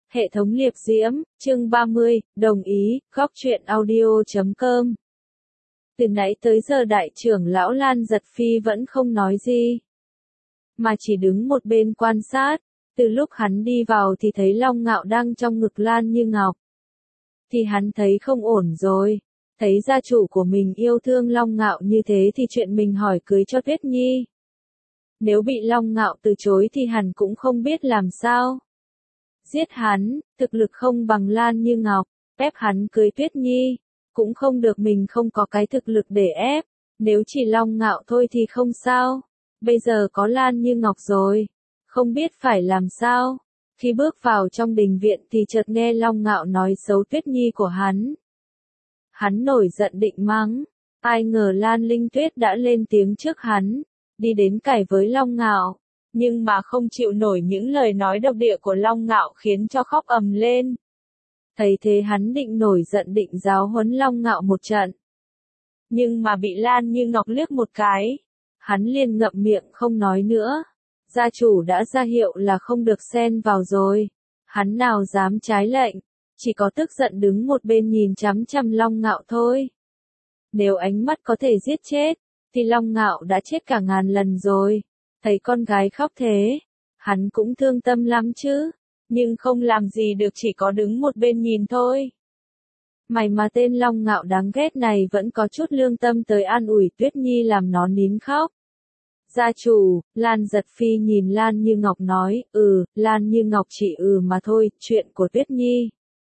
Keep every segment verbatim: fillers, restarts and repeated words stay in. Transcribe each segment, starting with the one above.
Hệ thống liệp diễm, chương ba mươi, đồng ý, góc truyện audio chấm com. Từ nãy tới giờ đại trưởng lão Lan Giật Phi vẫn không nói gì, mà chỉ đứng một bên quan sát. Từ lúc hắn đi vào thì thấy Long Ngạo đang trong ngực Lan Như Ngọc. Thì hắn thấy không ổn rồi, thấy gia chủ của mình yêu thương Long Ngạo như thế thì chuyện mình hỏi cưới cho Tuyết Nhi. Nếu bị Long Ngạo từ chối thì hắn cũng không biết làm sao. Giết hắn, thực lực không bằng Lan Như Ngọc, ép hắn cưới Tuyết Nhi, cũng không được, mình không có cái thực lực để ép, nếu chỉ Long Ngạo thôi thì không sao, bây giờ có Lan Như Ngọc rồi, không biết phải làm sao. Khi bước vào trong đình viện thì chợt nghe Long Ngạo nói xấu Tuyết Nhi của hắn. Hắn nổi giận định mắng, ai ngờ Lan Linh Tuyết đã lên tiếng trước hắn, đi đến cãi với Long Ngạo. Nhưng mà không chịu nổi những lời nói độc địa của Long Ngạo khiến cho khóc ầm lên. Thấy thế hắn định nổi giận định giáo huấn Long Ngạo một trận. Nhưng mà bị Lan Như Ngọc liếc một cái. Hắn liền ngậm miệng không nói nữa. Gia chủ đã ra hiệu là không được xen vào rồi. Hắn nào dám trái lệnh. Chỉ có tức giận đứng một bên nhìn chằm chằm Long Ngạo thôi. Nếu ánh mắt có thể giết chết, thì Long Ngạo đã chết cả ngàn lần rồi. Thấy con gái khóc thế, hắn cũng thương tâm lắm chứ, nhưng không làm gì được, chỉ có đứng một bên nhìn thôi. Mày mà tên Long Ngạo đáng ghét này vẫn có chút lương tâm tới an ủi Tuyết Nhi làm nó nín khóc. Gia chủ, Lan Giật Phi nhìn Lan Như Ngọc nói, ừ, Lan Như Ngọc chỉ ừ mà thôi, chuyện của Tuyết Nhi.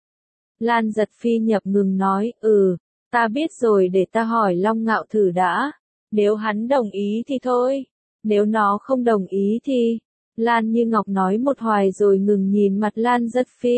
Lan Giật Phi nhập ngừng nói, ừ, ta biết rồi, để ta hỏi Long Ngạo thử đã, nếu hắn đồng ý thì thôi. Nếu nó không đồng ý thì... Lan Như Ngọc nói một hoài rồi ngừng nhìn mặt Lan Giật Phi.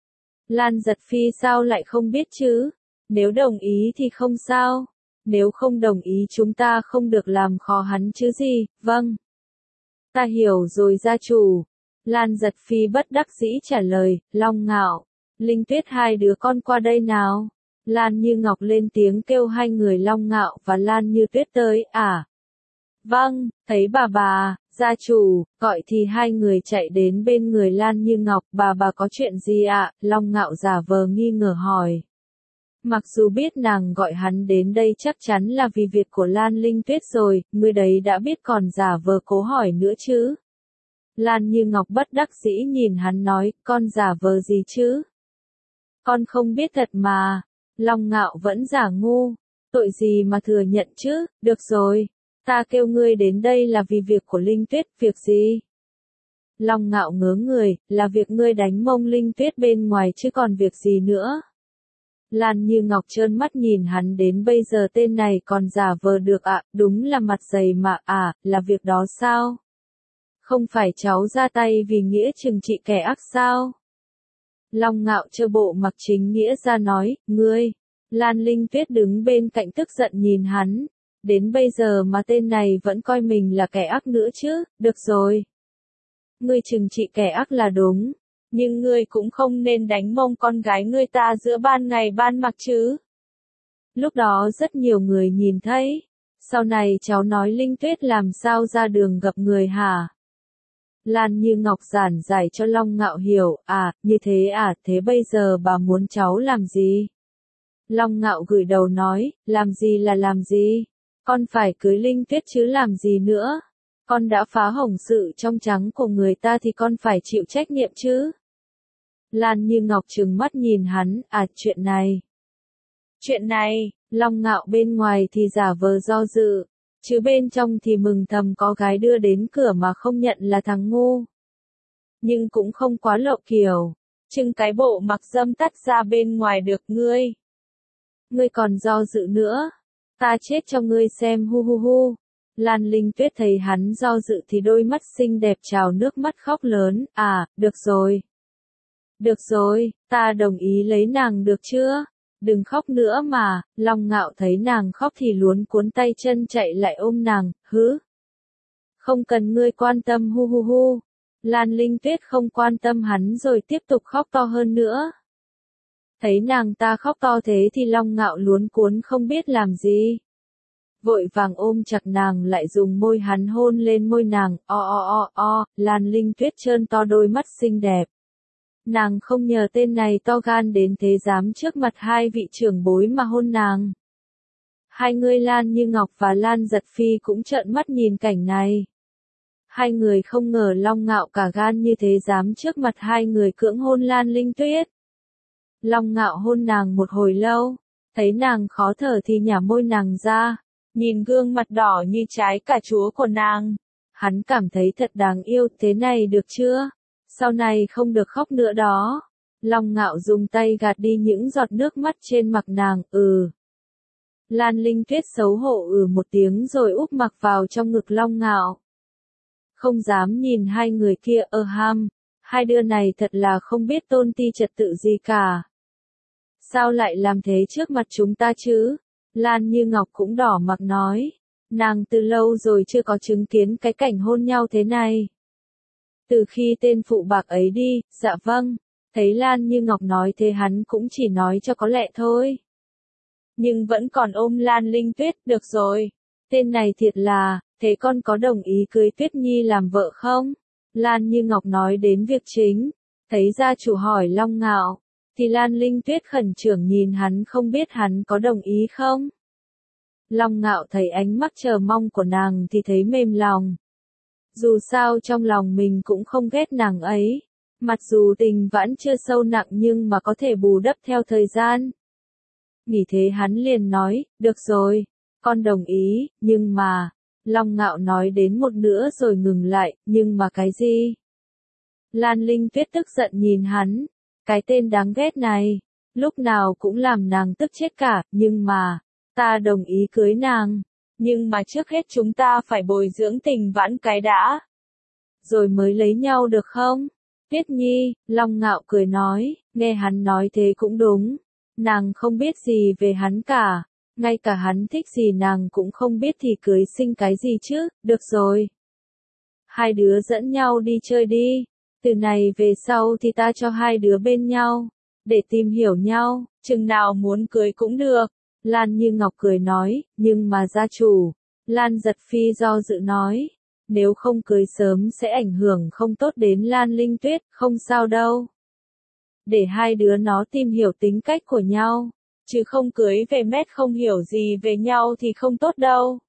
Lan Giật Phi sao lại không biết chứ? Nếu đồng ý thì không sao. Nếu không đồng ý chúng ta không được làm khó hắn chứ gì, vâng. Ta hiểu rồi gia chủ. Lan Giật Phi bất đắc dĩ trả lời, Long Ngạo, Linh Tuyết hai đứa con qua đây nào. Lan Như Ngọc lên tiếng kêu hai người Long Ngạo và Lan Như Tuyết tới, à. Vâng, thấy bà bà, gia chủ, gọi thì hai người chạy đến bên người Lan Như Ngọc, bà bà có chuyện gì ạ? Long Ngạo giả vờ nghi ngờ hỏi. Mặc dù biết nàng gọi hắn đến đây chắc chắn là vì việc của Lan Linh Tuyết rồi, người đấy đã biết còn giả vờ cố hỏi nữa chứ. Lan Như Ngọc bất đắc dĩ nhìn hắn nói, con giả vờ gì chứ? Con không biết thật mà. Long Ngạo vẫn giả ngu, tội gì mà thừa nhận chứ, được rồi. Ta kêu ngươi đến đây là vì việc của Linh Tuyết, việc gì? Long Ngạo ngớ người, là việc ngươi đánh mông Linh Tuyết bên ngoài chứ còn việc gì nữa? Lan Như Ngọc trơn mắt nhìn hắn đến bây giờ tên này còn giả vờ được ạ, à, đúng là mặt dày mà, à, là việc đó sao? Không phải cháu ra tay vì nghĩa trừng trị kẻ ác sao? Long Ngạo trơ bộ mặc chính nghĩa ra nói, ngươi. Lan Linh Tuyết đứng bên cạnh tức giận nhìn hắn. Đến bây giờ mà tên này vẫn coi mình là kẻ ác nữa chứ, được rồi. Ngươi trừng trị kẻ ác là đúng, nhưng ngươi cũng không nên đánh mông con gái ngươi ta giữa ban ngày ban mặt chứ. Lúc đó rất nhiều người nhìn thấy, sau này cháu nói Linh Tuyết làm sao ra đường gặp người hả? Lan Như Ngọc giảng giải cho Long Ngạo hiểu, à, như thế à, thế bây giờ bà muốn cháu làm gì? Long Ngạo gửi đầu nói, làm gì là làm gì? Con phải cưới Linh Tuyết chứ làm gì nữa? Con đã phá hỏng sự trong trắng của người ta thì con phải chịu trách nhiệm chứ? Lan Như Ngọc trừng mắt nhìn hắn, à chuyện này. Chuyện này, Long Ngạo bên ngoài thì giả vờ do dự, chứ bên trong thì mừng thầm có gái đưa đến cửa mà không nhận là thằng ngu. Nhưng cũng không quá lộ kiểu, chừng cái bộ mặc dâm tắt ra bên ngoài được ngươi. Ngươi còn do dự nữa. Ta chết cho ngươi xem hu hu hu. Lan Linh Tuyết thấy hắn do dự thì đôi mắt xinh đẹp trào nước mắt khóc lớn, à, được rồi. Được rồi, ta đồng ý lấy nàng được chưa? Đừng khóc nữa mà. Long Ngạo thấy nàng khóc thì luống cuốn tay chân chạy lại ôm nàng, hứ. Không cần ngươi quan tâm hu hu hu. Lan Linh Tuyết không quan tâm hắn rồi tiếp tục khóc to hơn nữa. Thấy nàng ta khóc to thế thì Long Ngạo luống cuốn không biết làm gì. Vội vàng ôm chặt nàng lại dùng môi hắn hôn lên môi nàng, o o o o, Lan Linh Tuyết trơn to đôi mắt xinh đẹp. Nàng không nhờ tên này to gan đến thế dám trước mặt hai vị trưởng bối mà hôn nàng. Hai người Lan Như Ngọc và Lan Giật Phi cũng trợn mắt nhìn cảnh này. Hai người không ngờ Long Ngạo cả gan như thế dám trước mặt hai người cưỡng hôn Lan Linh Tuyết. Long Ngạo hôn nàng một hồi lâu, thấy nàng khó thở thì nhả môi nàng ra, nhìn gương mặt đỏ như trái cà chúa của nàng. Hắn cảm thấy thật đáng yêu, thế này được chưa? Sau này không được khóc nữa đó. Long Ngạo dùng tay gạt đi những giọt nước mắt trên mặt nàng, ừ. Lan Linh Tuyết xấu hổ ừ một tiếng rồi úp mặt vào trong ngực Long Ngạo. Không dám nhìn hai người kia ơ ham, hai đứa này thật là không biết tôn ti trật tự gì cả. Sao lại làm thế trước mặt chúng ta chứ? Lan Như Ngọc cũng đỏ mặt nói, nàng từ lâu rồi chưa có chứng kiến cái cảnh hôn nhau thế này. Từ khi tên phụ bạc ấy đi, dạ vâng, thấy Lan Như Ngọc nói thế hắn cũng chỉ nói cho có lệ thôi. Nhưng vẫn còn ôm Lan Linh Tuyết, được rồi, tên này thiệt là, thế con có đồng ý cưới Tuyết Nhi làm vợ không? Lan Như Ngọc nói đến việc chính, thấy gia chủ hỏi Long Ngạo, thì Lan Linh Tuyết khẩn trương nhìn hắn không biết hắn có đồng ý không? Long Ngạo thấy ánh mắt chờ mong của nàng thì thấy mềm lòng. Dù sao trong lòng mình cũng không ghét nàng ấy, mặc dù tình vẫn chưa sâu nặng nhưng mà có thể bù đắp theo thời gian. Nghĩ thế hắn liền nói, được rồi, con đồng ý, nhưng mà, Long Ngạo nói đến một nửa rồi ngừng lại, nhưng mà cái gì? Lan Linh Tuyết tức giận nhìn hắn, cái tên đáng ghét này, lúc nào cũng làm nàng tức chết cả, nhưng mà, ta đồng ý cưới nàng, nhưng mà trước hết chúng ta phải bồi dưỡng tình vãn cái đã, rồi mới lấy nhau được không? Tuyết Nhi, Long Ngạo cười nói, nghe hắn nói thế cũng đúng, nàng không biết gì về hắn cả, ngay cả hắn thích gì nàng cũng không biết thì cưới sinh cái gì chứ, được rồi. Hai đứa dẫn nhau đi chơi đi, từ này về sau thì ta cho hai đứa bên nhau, để tìm hiểu nhau, chừng nào muốn cưới cũng được. Lan Như Ngọc cười nói, nhưng mà gia chủ, Lan Giật Phi do dự nói, nếu không cưới sớm sẽ ảnh hưởng không tốt đến Lan Linh Tuyết, không sao đâu. Để hai đứa nó tìm hiểu tính cách của nhau, chứ không cưới về mét không hiểu gì về nhau thì không tốt đâu.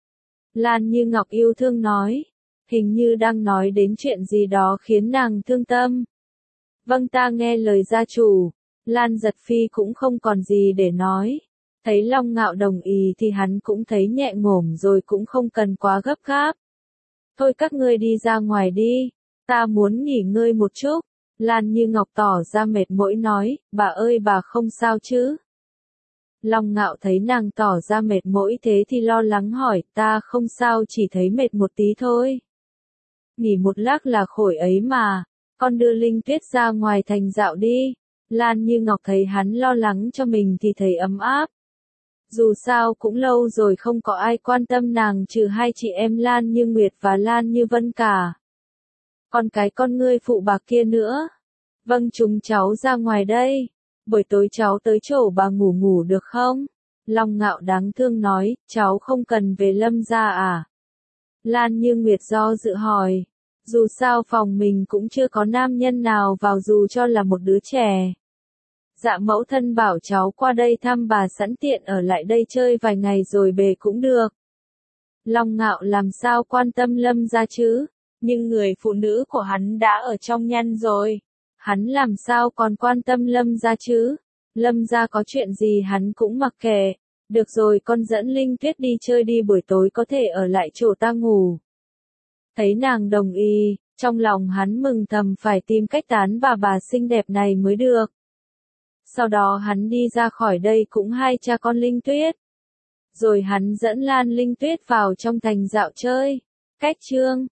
Lan Như Ngọc yêu thương nói, hình như đang nói đến chuyện gì đó khiến nàng thương tâm. Vâng ta nghe lời gia chủ, Lan Giật Phi cũng không còn gì để nói. Thấy Long Ngạo đồng ý thì hắn cũng thấy nhẹ nhõm rồi cũng không cần quá gấp gáp. Thôi các ngươi đi ra ngoài đi, ta muốn nghỉ ngơi một chút. Lan Như Ngọc tỏ ra mệt mỏi nói, bà ơi bà không sao chứ? Long Ngạo thấy nàng tỏ ra mệt mỏi thế thì lo lắng hỏi, ta không sao chỉ thấy mệt một tí thôi. Nghỉ một lát là khỏi ấy mà, con đưa Linh Tuyết ra ngoài thành dạo đi. Lan Như Ngọc thấy hắn lo lắng cho mình thì thấy ấm áp. Dù sao cũng lâu rồi không có ai quan tâm nàng trừ hai chị em Lan Như Nguyệt và Lan Như Vân cả. Còn cái con ngươi phụ bạc kia nữa. Vâng chúng cháu ra ngoài đây. Buổi tối cháu tới chỗ bà ngủ ngủ được không? Long Ngạo đáng thương nói, cháu không cần về Lâm gia à? Lan Như Nguyệt do dự hỏi. Dù sao phòng mình cũng chưa có nam nhân nào vào dù cho là một đứa trẻ. Dạ mẫu thân bảo cháu qua đây thăm bà sẵn tiện ở lại đây chơi vài ngày rồi về cũng được. Long Ngạo làm sao quan tâm Lâm gia chứ? Nhưng người phụ nữ của hắn đã ở trong nhân rồi. Hắn làm sao còn quan tâm Lâm gia chứ? Lâm gia có chuyện gì hắn cũng mặc kệ. Được rồi con dẫn Linh Tuyết đi chơi đi buổi tối có thể ở lại chỗ ta ngủ. Thấy nàng đồng ý, trong lòng hắn mừng thầm phải tìm cách tán bà bà xinh đẹp này mới được. Sau đó hắn đi ra khỏi đây cũng hai cha con Linh Tuyết. Rồi hắn dẫn Lan Linh Tuyết vào trong thành dạo chơi. Cách chương